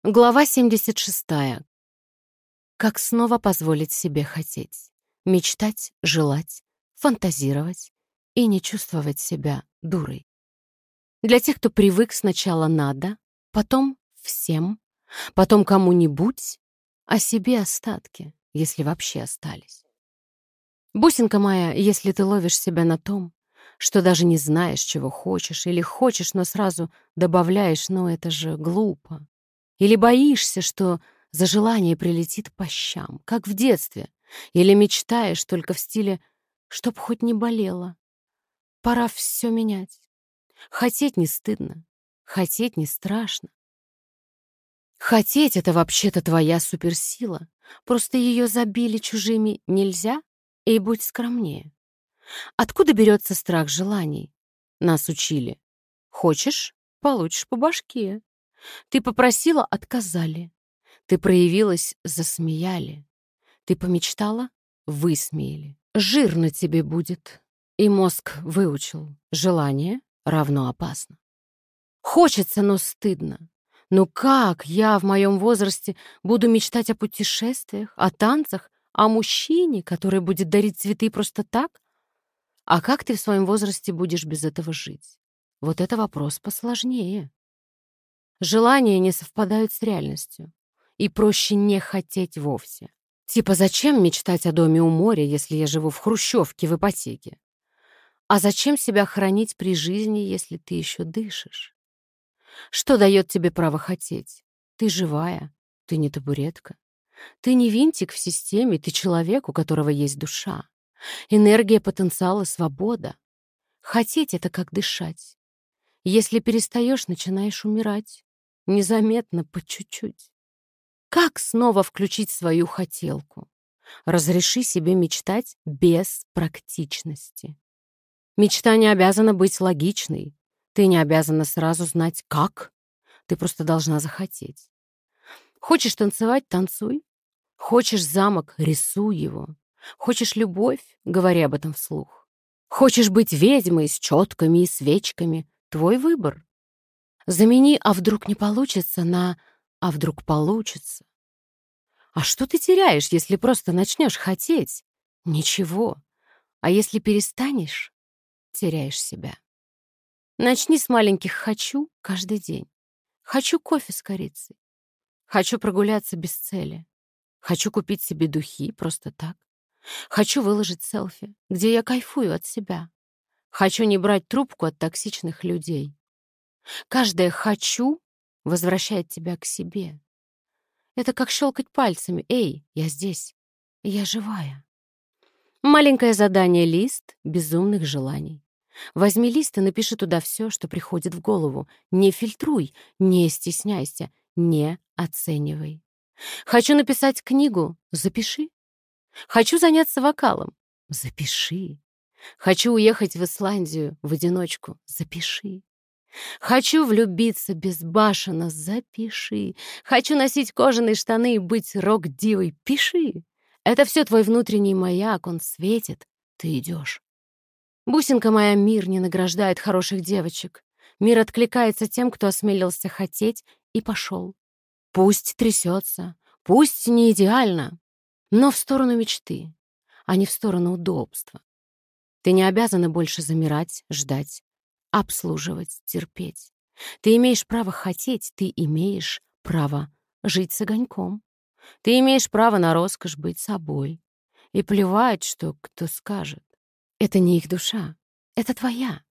Глава 76. Как снова позволить себе хотеть, мечтать, желать, фантазировать и не чувствовать себя дурой. Для тех, кто привык сначала надо, потом всем, потом кому-нибудь, а себе остатки, если вообще остались. Бусинка моя, если ты ловишь себя на том, что даже не знаешь, чего хочешь, или хочешь, но сразу добавляешь, ну это же глупо. Или боишься, что за желание прилетит по щам, как в детстве. Или мечтаешь только в стиле «чтоб хоть не болело». Пора все менять. Хотеть не стыдно. Хотеть не страшно. Хотеть — это вообще-то твоя суперсила. Просто ее забили чужими «нельзя» и будь скромнее. Откуда берется страх желаний? Нас учили. Хочешь — получишь по башке. Ты попросила — отказали. Ты проявилась — засмеяли. Ты помечтала — высмеяли. Жирно тебе будет. И мозг выучил. Желание равно опасно. Хочется, но стыдно. Ну как я в моем возрасте буду мечтать о путешествиях, о танцах, о мужчине, который будет дарить цветы просто так? А как ты в своем возрасте будешь без этого жить? Вот это вопрос посложнее. Желания не совпадают с реальностью. И проще не хотеть вовсе. Типа, зачем мечтать о доме у моря, если я живу в хрущевке в ипотеке? А зачем себя хранить при жизни, если ты еще дышишь? Что дает тебе право хотеть? Ты живая, ты не табуретка. Ты не винтик в системе, ты человек, у которого есть душа. Энергия, потенциал и свобода. Хотеть — это как дышать. Если перестаешь, начинаешь умирать. Незаметно, по чуть-чуть. Как снова включить свою хотелку? Разреши себе мечтать без практичности. Мечта не обязана быть логичной. Ты не обязана сразу знать, как. Ты просто должна захотеть. Хочешь танцевать — танцуй. Хочешь замок — рисуй его. Хочешь любовь — говори об этом вслух. Хочешь быть ведьмой с четками и свечками — твой выбор. Замени «а вдруг не получится» на «а вдруг получится». А что ты теряешь, если просто начнешь хотеть? Ничего. А если перестанешь, теряешь себя. Начни с маленьких «хочу» каждый день. Хочу кофе с корицей. Хочу прогуляться без цели. Хочу купить себе духи просто так. Хочу выложить селфи, где я кайфую от себя. Хочу не брать трубку от токсичных людей. Каждое «хочу» возвращает тебя к себе. Это как щелкать пальцами. «Эй, я здесь. Я живая». Маленькое задание — лист безумных желаний. Возьми лист и напиши туда все, что приходит в голову. Не фильтруй, не стесняйся, не оценивай. Хочу написать книгу — запиши. Хочу заняться вокалом — запиши. Хочу уехать в Исландию в одиночку — запиши. Хочу влюбиться безбашенно — запиши. Хочу носить кожаные штаны и быть рок-дивой — пиши. Это все твой внутренний маяк, он светит, ты идешь. Бусинка моя, мир не награждает хороших девочек. Мир откликается тем, кто осмелился хотеть и пошел. Пусть трясется, пусть не идеально, но в сторону мечты, а не в сторону удобства. Ты не обязана больше замирать, ждать, обслуживать, терпеть. Ты имеешь право хотеть, ты имеешь право жить с огоньком. Ты имеешь право на роскошь быть собой. И плевать, что кто скажет. Это не их душа, это твоя.